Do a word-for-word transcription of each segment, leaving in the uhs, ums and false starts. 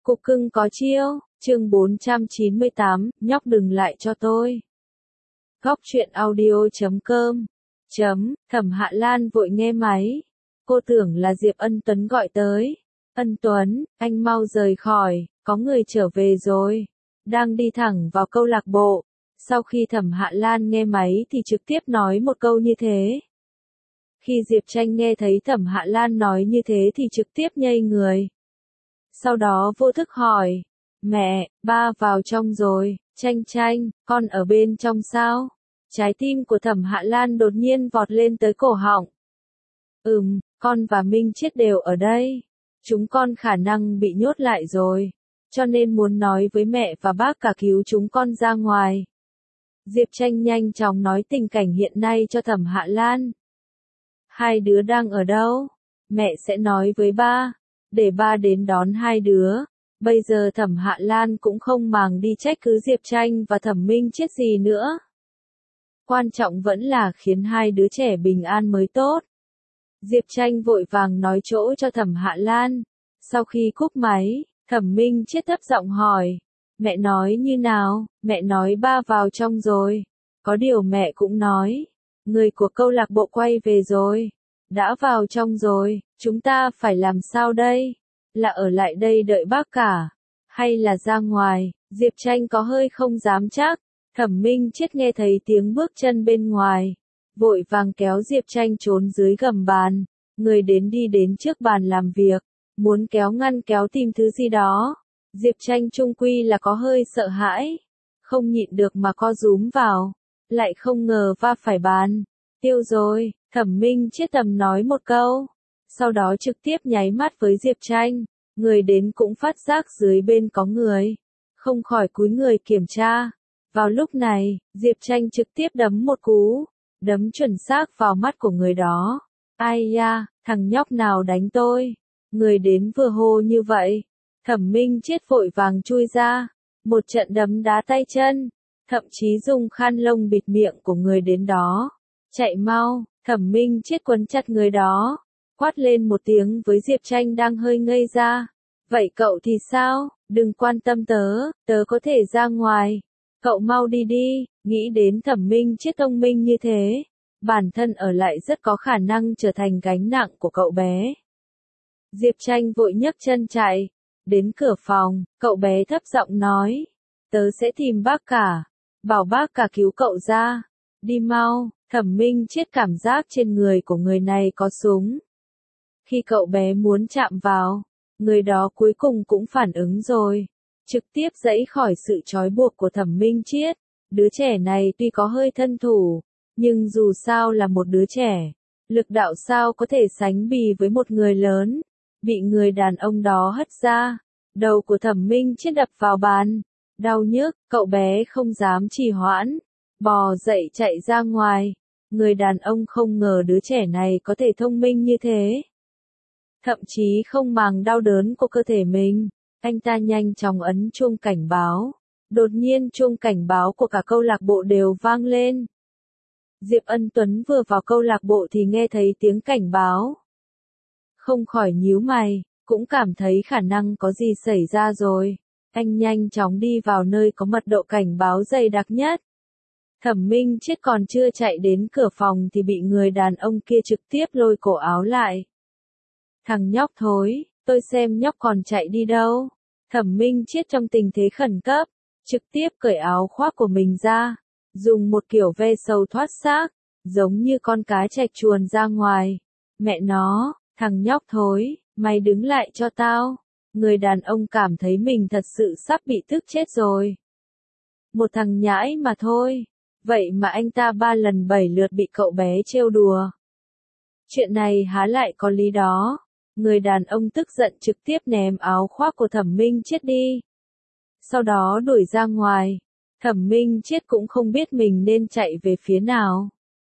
Cục cưng có chiêu, chương bốn trăm chín mươi tám, nhóc đừng lại cho tôi. Góc truyện audio chấm com chấm, Thẩm Hạ Lan vội nghe máy. Cô tưởng là Diệp Ân Tuấn gọi tới. Ân Tuấn, anh mau rời khỏi, có người trở về rồi. Đang đi thẳng vào câu lạc bộ. Sau khi Thẩm Hạ Lan nghe máy thì trực tiếp nói một câu như thế. Khi Diệp Tranh nghe thấy Thẩm Hạ Lan nói như thế thì trực tiếp nhây người. Sau đó vô thức hỏi, mẹ, ba vào trong rồi, Tranh Tranh, con ở bên trong sao? Trái tim của Thẩm Hạ Lan đột nhiên vọt lên tới cổ họng. Ừm, con và Minh Chiết đều ở đây. Chúng con khả năng bị nhốt lại rồi, cho nên muốn nói với mẹ và bác cả cứu chúng con ra ngoài. Diệp Tranh nhanh chóng nói tình cảnh hiện nay cho Thẩm Hạ Lan. Hai đứa đang ở đâu? Mẹ sẽ nói với ba, để ba đến đón hai đứa. Bây giờ Thẩm Hạ Lan cũng không màng đi trách cứ Diệp Tranh và Thẩm Minh Chiết gì nữa. Quan trọng vẫn là khiến hai đứa trẻ bình an mới tốt. Diệp Tranh vội vàng nói chỗ cho Thẩm Hạ Lan. Sau khi cúp máy, Thẩm Minh Chiết thấp giọng hỏi, mẹ nói như nào? Mẹ nói ba vào trong rồi. Có điều mẹ cũng nói, người của câu lạc bộ quay về rồi. Đã vào trong rồi, chúng ta phải làm sao đây? Là ở lại đây đợi bác cả? Hay là ra ngoài? Diệp Tranh có hơi không dám chắc. Thẩm Minh Chiết nghe thấy tiếng bước chân bên ngoài. Vội vàng kéo Diệp Tranh trốn dưới gầm bàn. Người đến đi đến trước bàn làm việc. Muốn kéo ngăn kéo tìm thứ gì đó. Diệp Tranh trung quy là có hơi sợ hãi. Không nhịn được mà co rúm vào. Lại không ngờ va phải bàn. Tiêu rồi, Thẩm Minh Chiết tầm nói một câu. Sau đó trực tiếp nháy mắt với Diệp Tranh. Người đến cũng phát giác dưới bên có người. Không khỏi cúi người kiểm tra. Vào lúc này, Diệp Tranh trực tiếp đấm một cú. Đấm chuẩn xác vào mắt của người đó. Ai da, thằng nhóc nào đánh tôi? Người đến vừa hô như vậy. Thẩm Minh Chiết vội vàng chui ra. Một trận đấm đá tay chân. Thậm chí dùng khăn lông bịt miệng của người đến đó. Chạy mau, Thẩm Minh Chiết quấn chặt người đó. Quát lên một tiếng với Diệp Tranh đang hơi ngây ra. Vậy cậu thì sao? Đừng quan tâm tớ, tớ có thể ra ngoài. Cậu mau đi đi, nghĩ đến Thẩm Minh Chiết thông minh như thế. Bản thân ở lại rất có khả năng trở thành gánh nặng của cậu bé. Diệp Tranh vội nhấc chân chạy. Đến cửa phòng, cậu bé thấp giọng nói. Tớ sẽ tìm bác cả. Bảo bác cả cứu cậu ra. Đi mau, Thẩm Minh Chiết cảm giác trên người của người này có súng. Khi cậu bé muốn chạm vào, người đó cuối cùng cũng phản ứng rồi. Trực tiếp giãy khỏi sự trói buộc của Thẩm Minh Chiết. Đứa trẻ này tuy có hơi thân thủ, nhưng dù sao là một đứa trẻ. Lực đạo sao có thể sánh bì với một người lớn. Bị người đàn ông đó hất ra. Đầu của Thẩm Minh Chiết đập vào bàn. Đau nhức, cậu bé không dám trì hoãn. Bò dậy chạy ra ngoài. Người đàn ông không ngờ đứa trẻ này có thể thông minh như thế. Thậm chí không màng đau đớn của cơ thể mình. Anh ta nhanh chóng ấn chuông cảnh báo. Đột nhiên chuông cảnh báo của cả câu lạc bộ đều vang lên. Diệp Ân Tuấn vừa vào câu lạc bộ thì nghe thấy tiếng cảnh báo. Không khỏi nhíu mày, cũng cảm thấy khả năng có gì xảy ra rồi. Anh nhanh chóng đi vào nơi có mật độ cảnh báo dày đặc nhất. Thẩm Minh Chiết còn chưa chạy đến cửa phòng thì bị người đàn ông kia trực tiếp lôi cổ áo lại. Thằng nhóc thối, tôi xem nhóc còn chạy đi đâu. Thẩm Minh Chiết trong tình thế khẩn cấp, trực tiếp cởi áo khoác của mình ra, dùng một kiểu ve sầu thoát xác, giống như con cá chạch chuồn ra ngoài. Mẹ nó, thằng nhóc thối, mày đứng lại cho tao. Người đàn ông cảm thấy mình thật sự sắp bị tức chết rồi. Một thằng nhãi mà thôi, vậy mà anh ta ba lần bảy lượt bị cậu bé trêu đùa. Chuyện này há lại có lý đó. Người đàn ông tức giận trực tiếp ném áo khoác của Thẩm Minh Chiết đi. Sau đó đuổi ra ngoài. Thẩm Minh Chiết cũng không biết mình nên chạy về phía nào.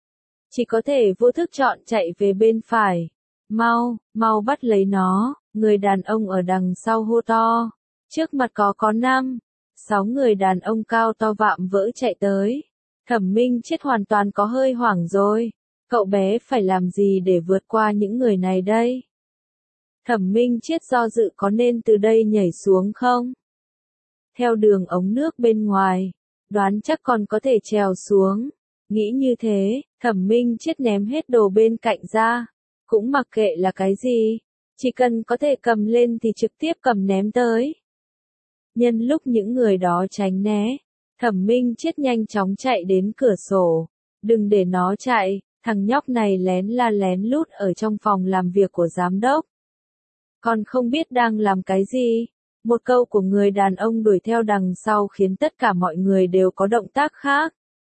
Chỉ có thể vô thức chọn chạy về bên phải. Mau, mau bắt lấy nó. Người đàn ông ở đằng sau hô to. Trước mặt có có năm, sáu người đàn ông cao to vạm vỡ chạy tới. Thẩm Minh Chiết hoàn toàn có hơi hoảng rồi. Cậu bé phải làm gì để vượt qua những người này đây? Thẩm Minh Chiết do dự có nên từ đây nhảy xuống không? Theo đường ống nước bên ngoài, đoán chắc còn có thể trèo xuống. Nghĩ như thế, Thẩm Minh Chiết ném hết đồ bên cạnh ra. Cũng mặc kệ là cái gì, chỉ cần có thể cầm lên thì trực tiếp cầm ném tới. Nhân lúc những người đó tránh né, Thẩm Minh Chiết nhanh chóng chạy đến cửa sổ. Đừng để nó chạy, thằng nhóc này lén la lén lút ở trong phòng làm việc của giám đốc. Còn không biết đang làm cái gì. Một câu của người đàn ông đuổi theo đằng sau khiến tất cả mọi người đều có động tác khác.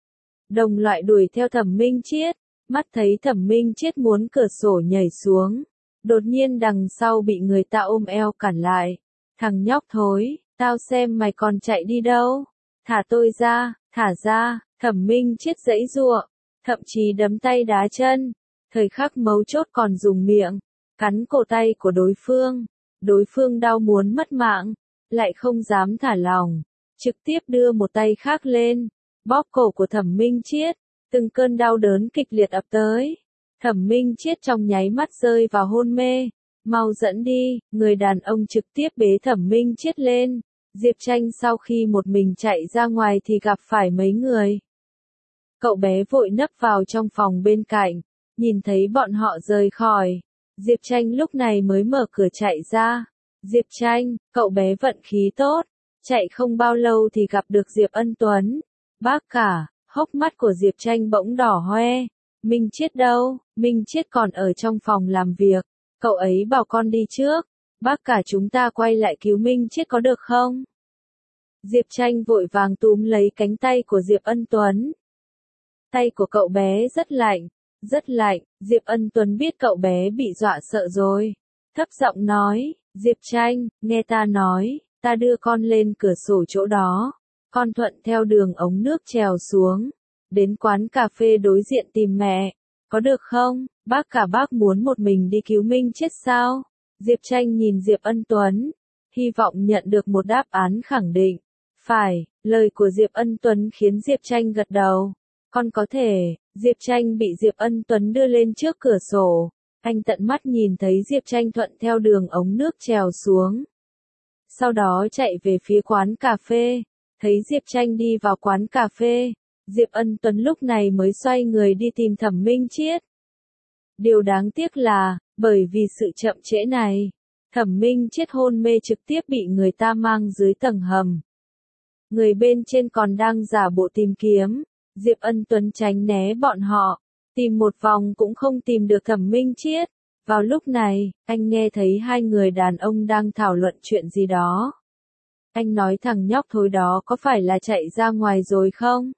Đồng loại đuổi theo Thẩm Minh Chiết, mắt thấy Thẩm Minh Chiết muốn cửa sổ nhảy xuống. Đột nhiên đằng sau bị người ta ôm eo cản lại. Thằng nhóc thối, tao xem mày còn chạy đi đâu. Thả tôi ra, thả ra, Thẩm Minh Chiết giãy giụa, thậm chí đấm tay đá chân. Thời khắc mấu chốt còn dùng miệng, cắn cổ tay của đối phương. Đối phương đau muốn mất mạng, lại không dám thả lỏng, trực tiếp đưa một tay khác lên, bóp cổ của Thẩm Minh Chiết, từng cơn đau đớn kịch liệt ập tới. Thẩm Minh Chiết trong nháy mắt rơi vào hôn mê, mau dẫn đi, người đàn ông trực tiếp bế Thẩm Minh Chiết lên. Diệp Tranh sau khi một mình chạy ra ngoài thì gặp phải mấy người. Cậu bé vội nấp vào trong phòng bên cạnh, nhìn thấy bọn họ rời khỏi. Diệp Tranh lúc này mới mở cửa chạy ra. Diệp Tranh, cậu bé vận khí tốt, chạy không bao lâu thì gặp được Diệp Ân Tuấn. Bác cả, hốc mắt của Diệp Tranh bỗng đỏ hoe. Minh Chiết đâu? Minh Chiết còn ở trong phòng làm việc. Cậu ấy bảo con đi trước. Bác cả chúng ta quay lại cứu Minh Chiết có được không? Diệp Tranh vội vàng túm lấy cánh tay của Diệp Ân Tuấn. Tay của cậu bé rất lạnh. Rất lạnh, Diệp Ân Tuấn biết cậu bé bị dọa sợ rồi. Thấp giọng nói, Diệp Tranh, nghe ta nói, ta đưa con lên cửa sổ chỗ đó. Con thuận theo đường ống nước trèo xuống. Đến quán cà phê đối diện tìm mẹ. Có được không? Bác cả bác muốn một mình đi cứu Minh Chiết sao? Diệp Tranh nhìn Diệp Ân Tuấn. Hy vọng nhận được một đáp án khẳng định. Phải, lời của Diệp Ân Tuấn khiến Diệp Tranh gật đầu. Con có thể. Diệp Tranh bị Diệp Ân Tuấn đưa lên trước cửa sổ. Anh tận mắt nhìn thấy Diệp Tranh thuận theo đường ống nước trèo xuống. Sau đó chạy về phía quán cà phê. Thấy Diệp Tranh đi vào quán cà phê. Diệp Ân Tuấn lúc này mới xoay người đi tìm Thẩm Minh Chiết. Điều đáng tiếc là, bởi vì sự chậm trễ này, Thẩm Minh Chiết hôn mê trực tiếp bị người ta mang dưới tầng hầm. Người bên trên còn đang giả bộ tìm kiếm. Diệp Ân Tuấn tránh né bọn họ, tìm một vòng cũng không tìm được Thẩm Minh Chiết. Vào lúc này, anh nghe thấy hai người đàn ông đang thảo luận chuyện gì đó. Anh nói thằng nhóc thối đó có phải là chạy ra ngoài rồi không?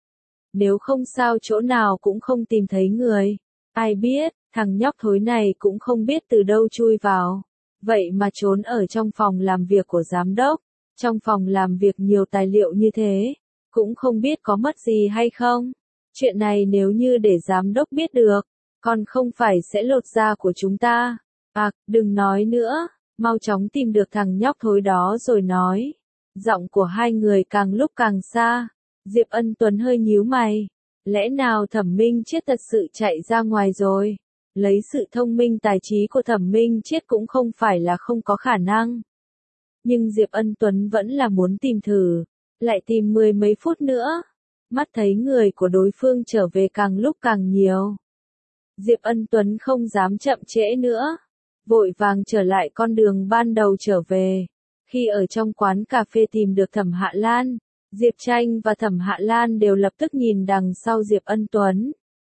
Nếu không sao chỗ nào cũng không tìm thấy người. Ai biết, thằng nhóc thối này cũng không biết từ đâu chui vào. Vậy mà trốn ở trong phòng làm việc của giám đốc. Trong phòng làm việc nhiều tài liệu như thế. Cũng không biết có mất gì hay không. Chuyện này nếu như để giám đốc biết được, còn không phải sẽ lột da của chúng ta. À, đừng nói nữa, mau chóng tìm được thằng nhóc thối đó rồi nói. Giọng của hai người càng lúc càng xa. Diệp Ân Tuấn hơi nhíu mày. Lẽ nào Thẩm Minh Chiết thật sự chạy ra ngoài rồi? Lấy sự thông minh tài trí của Thẩm Minh Chiết cũng không phải là không có khả năng. Nhưng Diệp Ân Tuấn vẫn là muốn tìm thử. Lại tìm mười mấy phút nữa. Mắt thấy người của đối phương trở về càng lúc càng nhiều. Diệp Ân Tuấn không dám chậm trễ nữa. Vội vàng trở lại con đường ban đầu trở về. Khi ở trong quán cà phê tìm được Thẩm Hạ Lan, Diệp Tranh và Thẩm Hạ Lan đều lập tức nhìn đằng sau Diệp Ân Tuấn.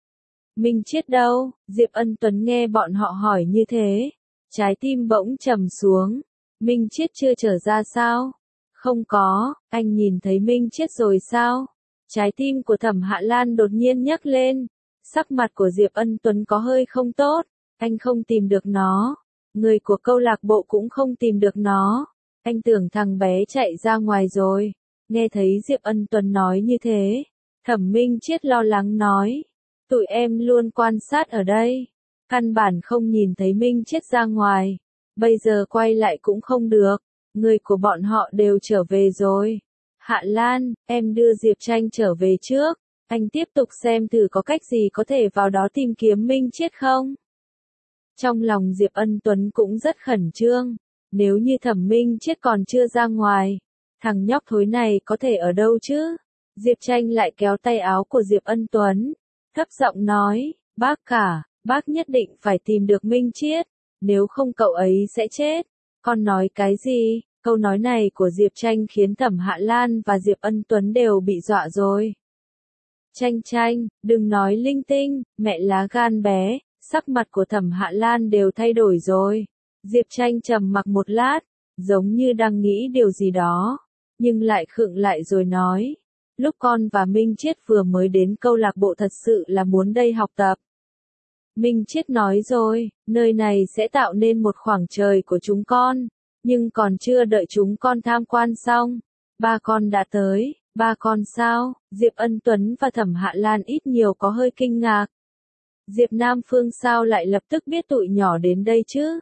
Minh Chiết đâu? Diệp Ân Tuấn nghe bọn họ hỏi như thế. Trái tim bỗng trầm xuống. Minh Chiết chưa trở ra sao? Không có, anh nhìn thấy Minh Chiết rồi sao? Trái tim của Thẩm Hạ Lan đột nhiên nhấc lên. Sắc mặt của Diệp Ân Tuấn có hơi không tốt. Anh không tìm được nó. Người của câu lạc bộ cũng không tìm được nó. Anh tưởng thằng bé chạy ra ngoài rồi. Nghe thấy Diệp Ân Tuấn nói như thế. Thẩm Minh Chiết lo lắng nói. Tụi em luôn quan sát ở đây. Căn bản không nhìn thấy Minh Chiết ra ngoài. Bây giờ quay lại cũng không được. Người của bọn họ đều trở về rồi. Hạ Lan, em đưa Diệp Tranh trở về trước. Anh tiếp tục xem thử có cách gì có thể vào đó tìm kiếm Minh Chiết không? Trong lòng Diệp Ân Tuấn cũng rất khẩn trương, nếu như Thẩm Minh Chiết còn chưa ra ngoài, thằng nhóc thối này có thể ở đâu chứ? Diệp Tranh lại kéo tay áo của Diệp Ân Tuấn, thấp giọng nói, bác cả, bác nhất định phải tìm được Minh Chiết, nếu không cậu ấy sẽ chết. Con nói cái gì? Câu nói này của Diệp Tranh khiến Thẩm Hạ Lan và Diệp Ân Tuấn đều bị dọa rồi. Tranh Tranh, đừng nói linh tinh, mẹ lá gan bé, sắc mặt của Thẩm Hạ Lan đều thay đổi rồi. Diệp Tranh trầm mặc một lát, giống như đang nghĩ điều gì đó, nhưng lại khựng lại rồi nói, lúc con và Minh Chiết vừa mới đến câu lạc bộ thật sự là muốn đây học tập. Minh Chiết nói rồi, nơi này sẽ tạo nên một khoảng trời của chúng con, nhưng còn chưa đợi chúng con tham quan xong, ba con đã tới. Ba con sao? Diệp Ân Tuấn và Thẩm Hạ Lan ít nhiều có hơi kinh ngạc. Diệp Nam Phương sao lại lập tức biết tụi nhỏ đến đây chứ?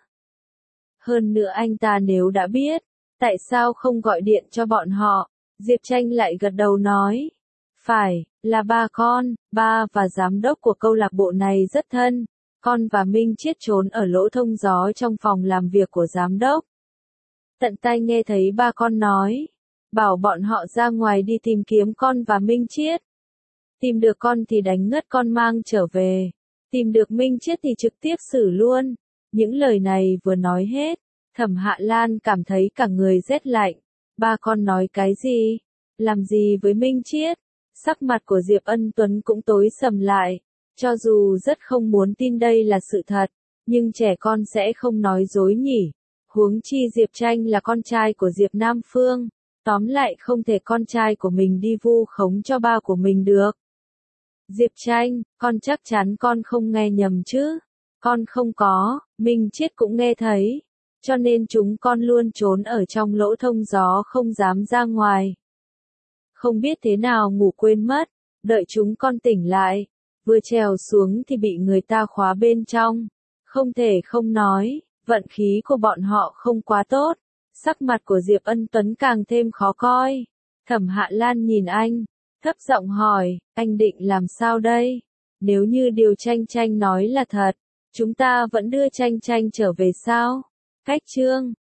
Hơn nữa anh ta nếu đã biết, tại sao không gọi điện cho bọn họ? Diệp Tranh lại gật đầu nói. Phải, là ba con, ba và giám đốc của câu lạc bộ này rất thân. Con và Minh Chiết trốn ở lỗ thông gió trong phòng làm việc của giám đốc. Tận tai nghe thấy ba con nói. Bảo bọn họ ra ngoài đi tìm kiếm con và Minh Chiết. Tìm được con thì đánh ngất con mang trở về. Tìm được Minh Chiết thì trực tiếp xử luôn. Những lời này vừa nói hết, Thẩm Hạ Lan cảm thấy cả người rét lạnh. Ba con nói cái gì? Làm gì với Minh Chiết? Sắc mặt của Diệp Ân Tuấn cũng tối sầm lại. Cho dù rất không muốn tin đây là sự thật, nhưng trẻ con sẽ không nói dối nhỉ. Huống chi Diệp Tranh là con trai của Diệp Nam Phương. Tóm lại không thể con trai của mình đi vu khống cho ba của mình được. Diệp Tranh, con chắc chắn con không nghe nhầm chứ? Con không có, Minh Chiết cũng nghe thấy. Cho nên chúng con luôn trốn ở trong lỗ thông gió không dám ra ngoài. Không biết thế nào ngủ quên mất, đợi chúng con tỉnh lại. Vừa trèo xuống thì bị người ta khóa bên trong. Không thể không nói, vận khí của bọn họ không quá tốt. Sắc mặt của Diệp Ân Tuấn càng thêm khó coi. Thẩm Hạ Lan nhìn anh, thấp giọng hỏi, anh định làm sao đây? Nếu như điều Tranh Tranh nói là thật, chúng ta vẫn đưa Tranh Tranh trở về sao? Cách chương